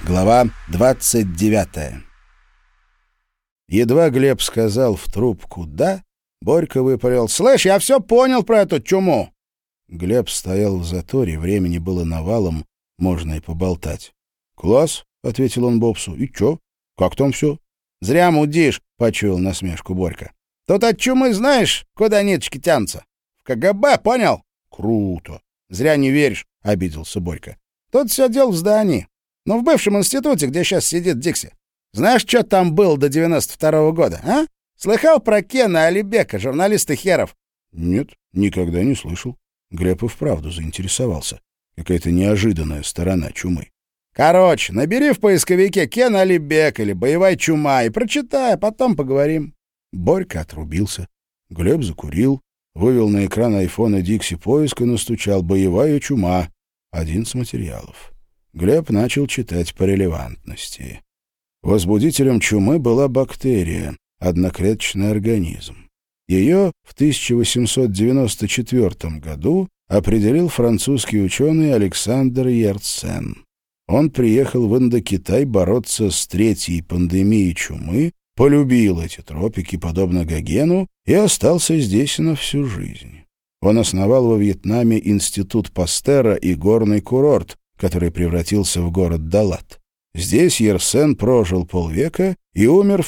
Глава 29. Едва Глеб сказал в трубку «да», Борька выпалил: «Слышь, я все понял про эту чуму!» Глеб стоял в заторе, времени было навалом, можно и поболтать. «Класс», — ответил он Бобсу. «И чё? Как там все?» «Зря мудишь», — почуял насмешку Борька. «Тут от чумы знаешь, куда ниточки тянутся? В КГБ, понял?» «Круто!» «Зря не веришь», — обиделся Борька. «Тут все дело в здании. Ну, в бывшем институте, где сейчас сидит Дикси. Знаешь, что там было до 92-го года, а? Слыхал про Кена Алибека, журналиста херов?» «Нет, никогда не слышал». Глеб и вправду заинтересовался. Какая-то неожиданная сторона чумы. «Короче, набери в поисковике Кен Алибек или боевая чума и прочитай, а потом поговорим». Борька отрубился. Глеб закурил, вывел на экран айфона Дикси поиск и настучал «Боевая чума». Один с материалов. Глеб начал читать по релевантности. Возбудителем чумы была бактерия, одноклеточный организм. Ее в 1894 году определил французский ученый Александр Йерцен. Он приехал в Индокитай бороться с третьей пандемией чумы, полюбил эти тропики, подобно Гогену, и остался здесь на всю жизнь. Он основал во Вьетнаме институт Пастера и горный курорт, который превратился в город Далат. Здесь Йерцен прожил полвека и умер в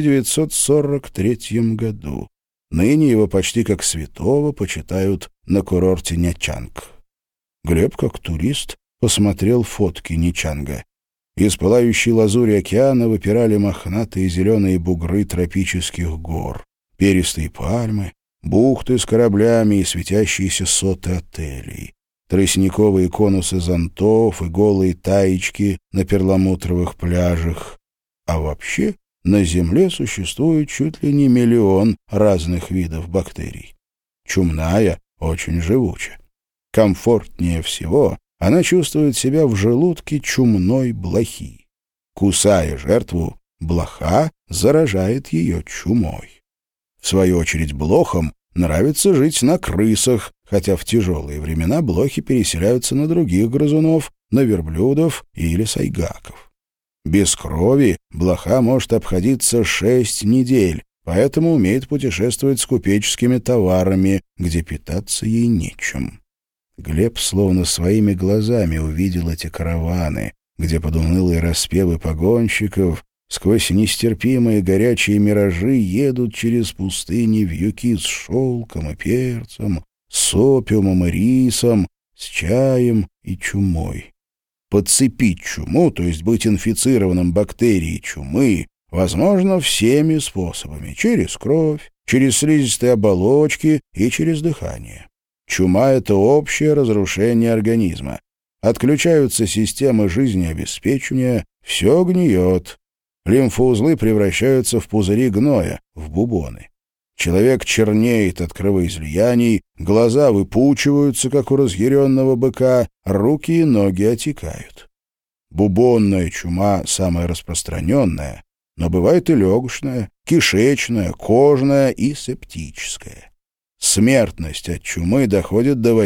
1943 году. Ныне его почти как святого почитают на курорте Нячанг. Глеб, как турист, посмотрел фотки Нячанга. Из пылающей лазури океана выпирали мохнатые зеленые бугры тропических гор, перистые пальмы, бухты с кораблями и светящиеся соты отелей, тростниковые конусы зонтов и голые таечки на перламутровых пляжах. А вообще на Земле существует чуть ли не 1 миллион разных видов бактерий. Чумная очень живуча. Комфортнее всего она чувствует себя в желудке чумной блохи. Кусая жертву, блоха заражает ее чумой. В свою очередь блохам нравится жить на крысах, хотя в тяжелые времена блохи переселяются на других грызунов, на верблюдов или сайгаков. Без крови блоха может обходиться 6 недель, поэтому умеет путешествовать с купеческими товарами, где питаться ей нечем. Глеб словно своими глазами увидел эти караваны, где под унылые распевы погонщиков сквозь нестерпимые горячие миражи едут через пустыни вьюки с шелком и перцем, с опиумом и рисом, с чаем и чумой. Подцепить чуму, то есть быть инфицированным бактерией чумы, возможно всеми способами: через кровь, через слизистые оболочки и через дыхание. Чума — это общее разрушение организма. Отключаются системы жизнеобеспечения, все гниет. Лимфоузлы превращаются в пузыри гноя, в бубоны. Человек чернеет от кровоизлияний, глаза выпучиваются, как у разъяренного быка, руки и ноги отекают. Бубонная чума самая распространенная, но бывает и легочная, кишечная, кожная и септическая. Смертность от чумы доходит до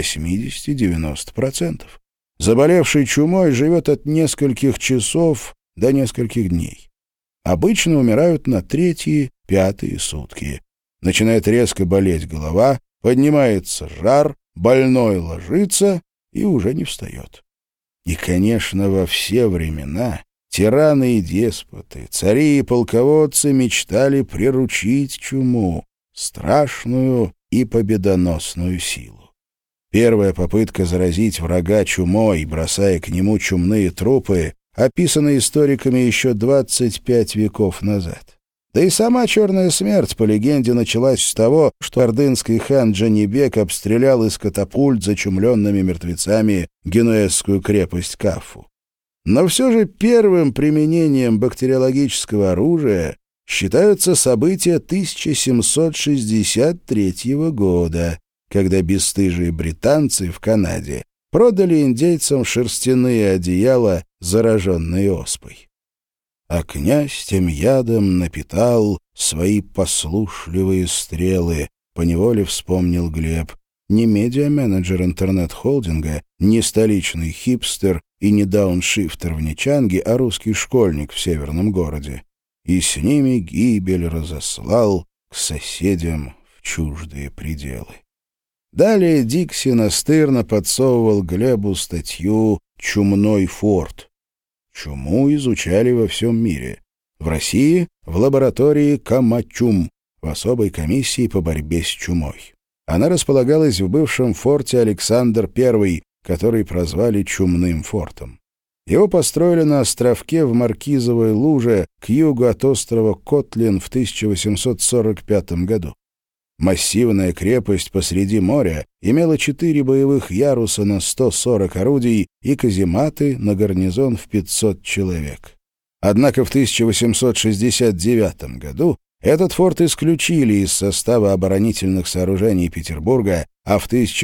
80-90%. Заболевший чумой живет от нескольких часов до нескольких дней. Обычно умирают на 3-5 сутки. Начинает резко болеть голова, поднимается жар, больной ложится и уже не встает. И, конечно, во все времена тираны и деспоты, цари и полководцы мечтали приручить чуму, страшную и победоносную силу. Первая попытка заразить врага чумой, бросая к нему чумные трупы, описана историками еще 25 веков назад. Да и сама черная смерть, по легенде, началась с того, что ордынский хан Джанибек обстрелял из катапульт зачумленными мертвецами генуэзскую крепость Кафу. Но все же первым применением бактериологического оружия считаются события 1763 года, когда бесстыжие британцы в Канаде продали индейцам шерстяные одеяла, зараженные оспой. А князь тем ядом напитал свои послушливые стрелы, поневоле вспомнил Глеб, не медиа-менеджер интернет-холдинга, не столичный хипстер и не дауншифтер в Нячанге, а русский школьник в северном городе. И с ними гибель разослал к соседям в чуждые пределы. Далее Дикси настырно подсовывал Глебу статью «Чумной форт». Чуму изучали во всем мире. В России — в лаборатории Камачум, в особой комиссии по борьбе с чумой. Она располагалась в бывшем форте Александр I, который прозвали Чумным фортом. Его построили на островке в Маркизовой луже к югу от острова Котлин в 1845 году. Массивная крепость посреди моря имела 4 боевых яруса на 140 орудий и казематы на гарнизон в 500 человек. Однако в 1869 году этот форт исключили из состава оборонительных сооружений Петербурга, а в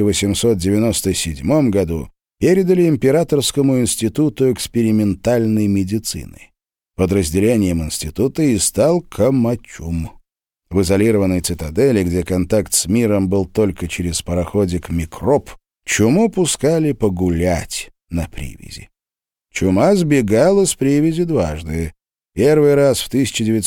1897 году передали Императорскому институту экспериментальной медицины. Подразделением института и стал Камачум. В изолированной цитадели, где контакт с миром был только через пароходик «Микроб», чуму пускали погулять на привязи. Чума сбегала с привязи дважды. Первый раз в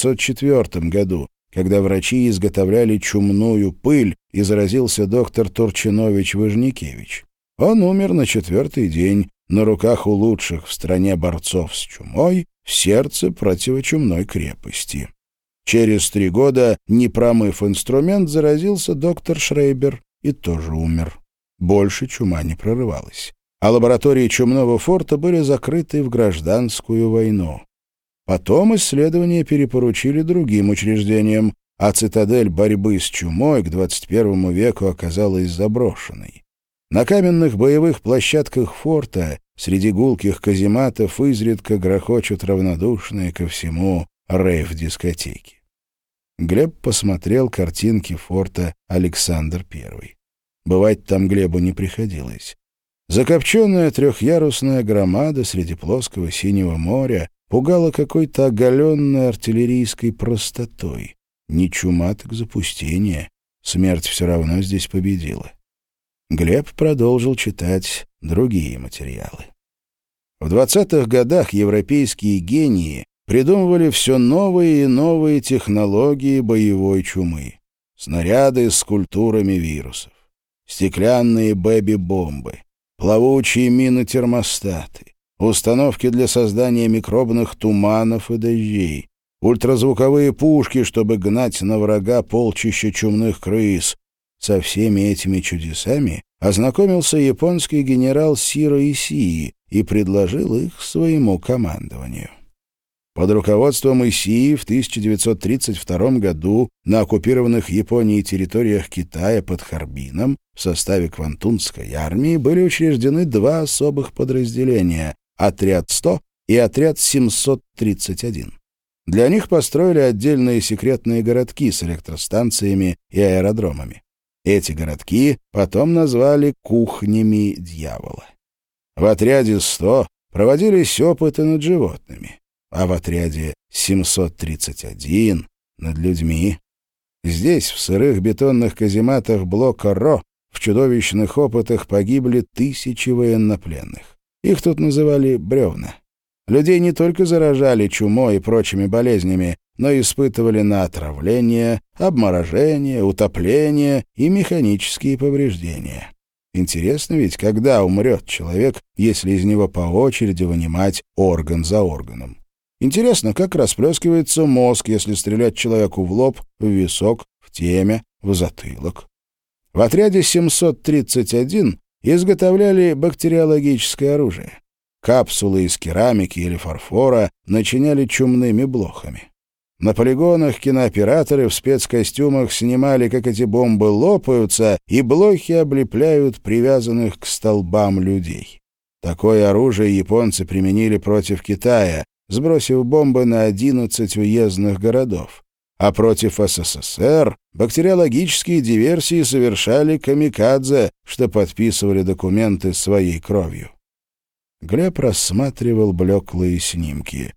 1904 году, когда врачи изготовляли чумную пыль, и заразился доктор Турчинович-Важникевич. Он умер на 4-й день на руках у лучших в стране борцов с чумой в сердце противочумной крепости. Через 3 года, не промыв инструмент, заразился доктор Шрейбер и тоже умер. Больше чума не прорывалась. А лаборатории чумного форта были закрыты в гражданскую войну. Потом исследования перепоручили другим учреждениям, а цитадель борьбы с чумой к 21 веку оказалась заброшенной. На каменных боевых площадках форта среди гулких казематов изредка грохочут равнодушные ко всему рейв-дискотеки. Глеб посмотрел картинки форта Александр I. Бывать там Глебу не приходилось. Закопченная 3-ярусная громада среди плоского синего моря пугала какой-то оголенной артиллерийской простотой. Не чума, так запустение. Смерть все равно здесь победила. Глеб продолжил читать другие материалы. В 20-х годах европейские гении придумывали все новые и новые технологии боевой чумы. Снаряды с культурами вирусов, стеклянные бэби-бомбы, плавучие мины-термостаты, установки для создания микробных туманов и дождей, ультразвуковые пушки, чтобы гнать на врага полчища чумных крыс. Со всеми этими чудесами ознакомился японский генерал Сиро Исии и предложил их своему командованию. Под руководством Исии в 1932 году на оккупированных Японией территориях Китая под Харбином в составе Квантунской армии были учреждены 2 особых подразделения — отряд 100 и отряд 731. Для них построили отдельные секретные городки с электростанциями и аэродромами. Эти городки потом назвали «кухнями дьявола». В отряде 100 проводились опыты над животными, а в отряде 731 — над людьми. Здесь, в сырых бетонных казематах блока РО, в чудовищных опытах погибли 1000 военнопленных. Их тут называли бревна. Людей не только заражали чумой и прочими болезнями, но испытывали на отравление, обморожение, утопление и механические повреждения. Интересно ведь, когда умрет человек, если из него по очереди вынимать орган за органом. Интересно, как расплескивается мозг, если стрелять человеку в лоб, в висок, в темя, в затылок. В отряде 731 изготовляли бактериологическое оружие. Капсулы из керамики или фарфора начиняли чумными блохами. На полигонах кинооператоры в спецкостюмах снимали, как эти бомбы лопаются, и блохи облепляют привязанных к столбам людей. Такое оружие японцы применили против Китая, сбросив бомбы на 11 уездных городов. А против СССР бактериологические диверсии совершали камикадзе, что подписывали документы своей кровью. Глеб рассматривал блеклые снимки.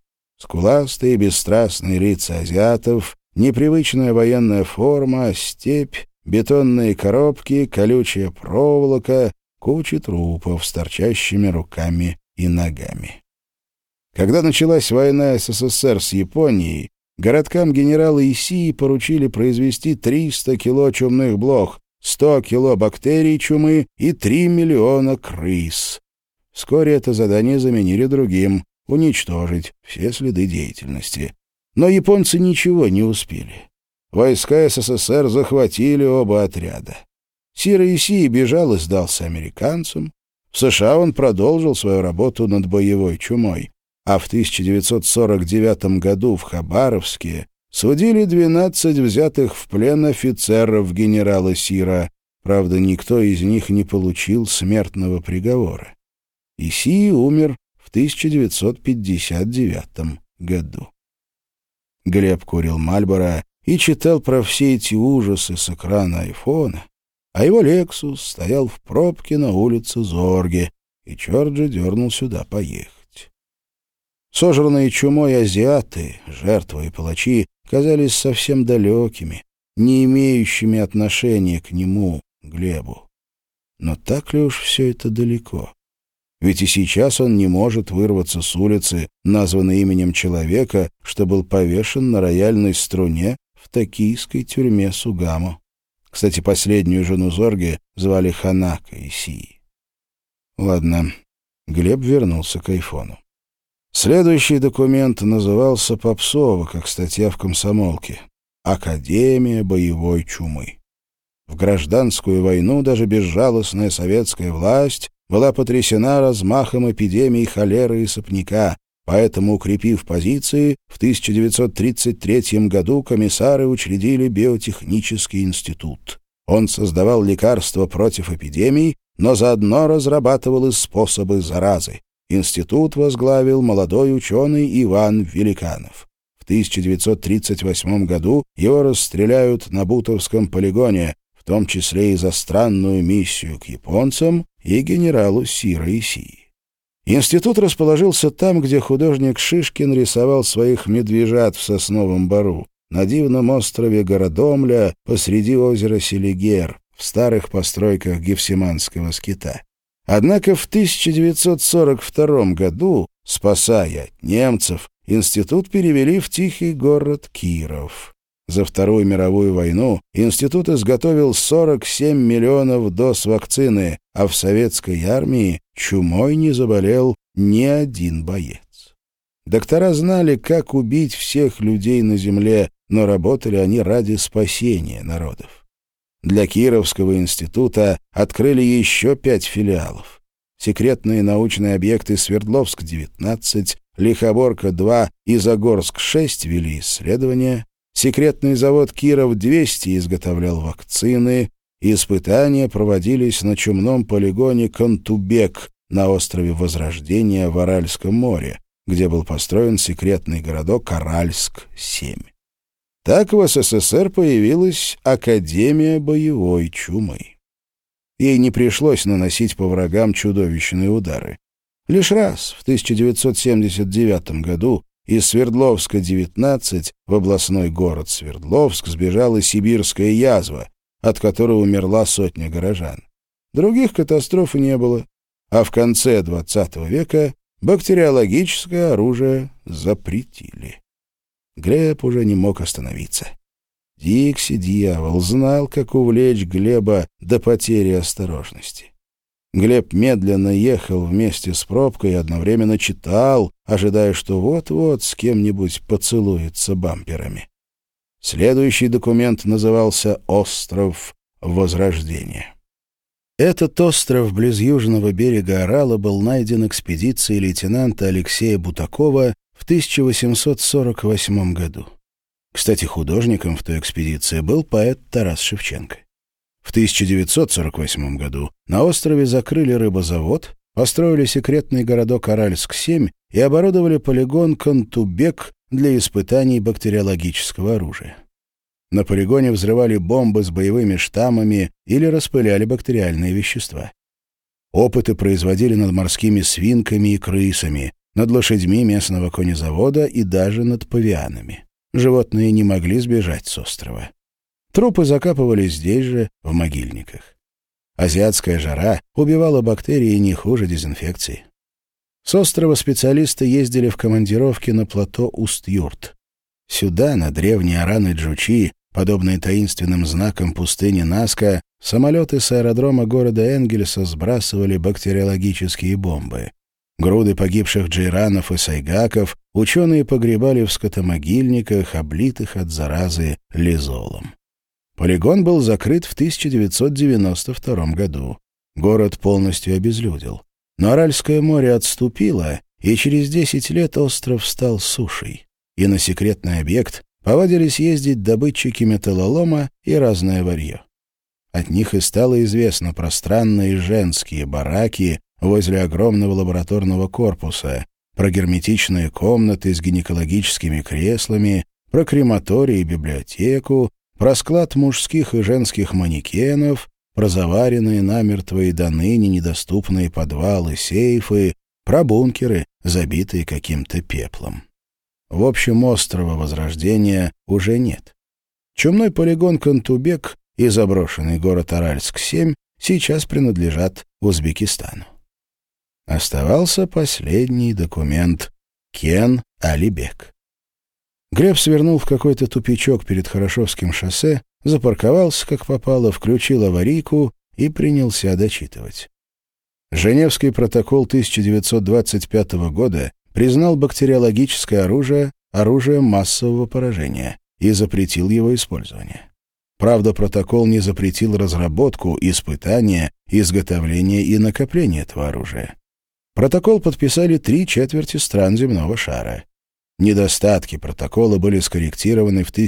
Скуластые бесстрастные лица азиатов, непривычная военная форма, степь бетонные коробки, колючая проволока, кучи трупов с торчащими руками и ногами. Когда началась война СССР с Японией, городкам генерала Исии поручили произвести 300 кило чумных блох, 100 кило бактерий чумы и 3 миллиона крыс. Вскоре это задание заменили другим — уничтожить все следы деятельности. Но японцы ничего не успели. Войска СССР захватили оба отряда. Сиро Исии бежал и сдался американцам. В США он продолжил свою работу над боевой чумой, а в 1949 году в Хабаровске судили 12 взятых в плен офицеров генерала Сиро. Правда, никто из них не получил смертного приговора. Исии умер в 1959 году. Глеб курил Мальборо и читал про все эти ужасы с экрана айфона, а его «Лексус» стоял в пробке на улице Зорге, и Джорджи дернул сюда поехать. Сожранные чумой азиаты, жертвы и палачи, казались совсем далекими, не имеющими отношения к нему, Глебу. Но так ли уж все это далеко? Ведь и сейчас он не может вырваться с улицы, названной именем человека, что был повешен на рояльной струне в токийской тюрьме Сугамо. Кстати, последнюю жену Зорге звали Ханако Исии. Ладно, Глеб вернулся к айфону. Следующий документ назывался попсово, как статья в «Комсомолке». «Академия боевой чумы». В гражданскую войну даже безжалостная советская власть была потрясена размахом эпидемии холеры и сопняка, поэтому, укрепив позиции, в 1933 году комиссары учредили биотехнический институт. Он создавал лекарства против эпидемий, но заодно разрабатывал и способы заразы. Институт возглавил молодой ученый Иван Великанов. В 1938 году его расстреляют на Бутовском полигоне, в том числе и за странную миссию к японцам и генералу Сиро Исии. Институт расположился там, где художник Шишкин рисовал своих медвежат в Сосновом Бору, на дивном острове Городомля посреди озера Селигер, в старых постройках Гефсиманского скита. Однако в 1942 году, спасая от немцев, институт перевели в тихий город Киров. За Вторую мировую войну институт изготовил 47 миллионов доз вакцины, а в советской армии чумой не заболел ни один боец. Доктора знали, как убить всех людей на земле, но работали они ради спасения народов. Для Кировского института открыли еще 5 филиалов. Секретные научные объекты Свердловск-19, Лихоборка-2 и Загорск-6 вели исследования. Секретный завод Киров-200 изготовлял вакцины, и испытания проводились на чумном полигоне Кантубек на острове Возрождения в Аральском море, где был построен секретный городок Аральск-7. Так в СССР появилась Академия боевой чумы. Ей не пришлось наносить по врагам чудовищные удары. Лишь раз, в 1979 году, из Свердловска-19 в областной город Свердловск сбежала сибирская язва, от которой умерла сотня горожан. Других катастроф не было, а в конце XX века бактериологическое оружие запретили. Глеб уже не мог остановиться. Дикси-дьявол знал, как увлечь Глеба до потери осторожности. Глеб медленно ехал вместе с пробкой и одновременно читал, ожидая, что вот-вот с кем-нибудь поцелуется бамперами. Следующий документ назывался «Остров Возрождения». Этот остров близ южного берега Орала был найден экспедицией лейтенанта Алексея Бутакова в 1848 году. Кстати, художником в той экспедиции был поэт Тарас Шевченко. В 1948 году на острове закрыли рыбозавод, построили секретный городок Аральск-7 и оборудовали полигон Кантубек для испытаний бактериологического оружия. На полигоне взрывали бомбы с боевыми штаммами или распыляли бактериальные вещества. Опыты производили над морскими свинками и крысами, над лошадьми местного конезавода и даже над павианами. Животные не могли сбежать с острова. Трупы закапывались здесь же, в могильниках. Азиатская жара убивала бактерии не хуже дезинфекции. С острова специалисты ездили в командировки на плато Усть-Юрт. Сюда, на древние Араны Джучи, подобные таинственным знакам пустыни Наска, самолеты с аэродрома города Энгельса сбрасывали бактериологические бомбы. Груды погибших джейранов и сайгаков ученые погребали в скотомогильниках, облитых от заразы лизолом. Полигон был закрыт в 1992 году. Город полностью обезлюдил. Но Аральское море отступило, и через 10 лет остров стал сушей. И на секретный объект повадились ездить добытчики металлолома и разное варье. От них и стало известно про странные женские бараки возле огромного лабораторного корпуса, про герметичные комнаты с гинекологическими креслами, про крематорий и библиотеку, про склад мужских и женских манекенов, про заваренные намертво и до ныне недоступные подвалы, сейфы, про бункеры, забитые каким-то пеплом. В общем, острова Возрождения уже нет. Чумной полигон Кантубек и заброшенный город Аральск-7 сейчас принадлежат Узбекистану. Оставался последний документ — Кен Алибек. Глеб свернул в какой-то тупичок перед Хорошевским шоссе, запарковался, как попало, включил аварийку и принялся дочитывать. Женевский протокол 1925 года признал бактериологическое оружие оружием массового поражения и запретил его использование. Правда, протокол не запретил разработку, испытание, изготовление и накопление этого оружия. Протокол подписали 3/4 стран земного шара. Недостатки протокола были скорректированы в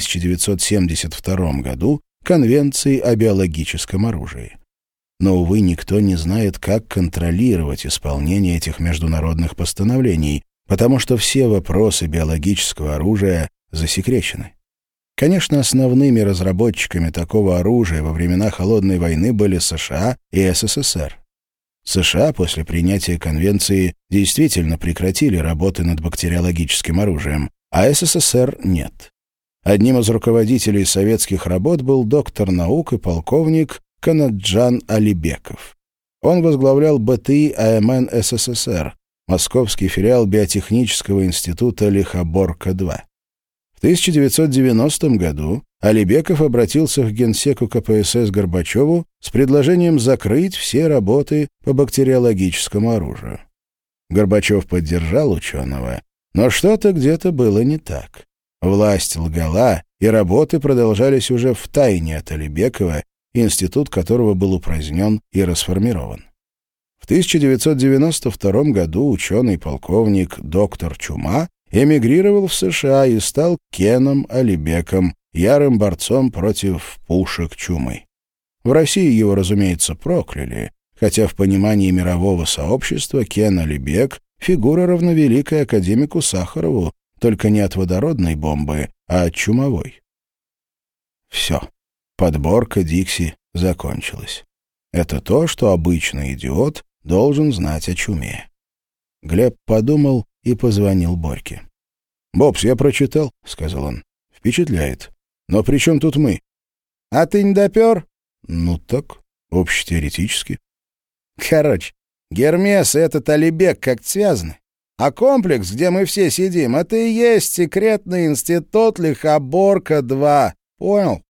1972 году Конвенцией о биологическом оружии. Но, увы, никто не знает, как контролировать исполнение этих международных постановлений, потому что все вопросы биологического оружия засекречены. Конечно, основными разработчиками такого оружия во времена Холодной войны были США и СССР. США после принятия конвенции действительно прекратили работы над бактериологическим оружием, а СССР нет. Одним из руководителей советских работ был доктор наук и полковник Канаджан Алибеков. Он возглавлял БТИ АМН СССР, московский филиал Биотехнического института Лихоборка-2. В 1990 году Алибеков обратился к генсеку КПСС Горбачеву с предложением закрыть все работы по бактериологическому оружию. Горбачев поддержал ученого, но что-то где-то было не так. Власть лгала, и работы продолжались уже втайне от Алибекова, институт которого был упразднен и расформирован. В 1992 году ученый-полковник доктор Чума эмигрировал в США и стал Кеном Алибеком, ярым борцом против пушек чумы. В России его, разумеется, прокляли, хотя в понимании мирового сообщества Кен Алибек — фигура равновеликая академику Сахарову, только не от водородной бомбы, а от чумовой. Все. Подборка Дикси закончилась. Это то, что обычный идиот должен знать о чуме. Глеб подумал и позвонил Борьке. «Бобс, я прочитал», — сказал он. «Впечатляет. Но при чем тут мы?» «А ты не допер?» «Ну так, общетеоретически». «Короче, Гермес и этот Алибек как-то связаны. А комплекс, где мы все сидим, это и есть секретный институт Лихоборка-2. Понял?»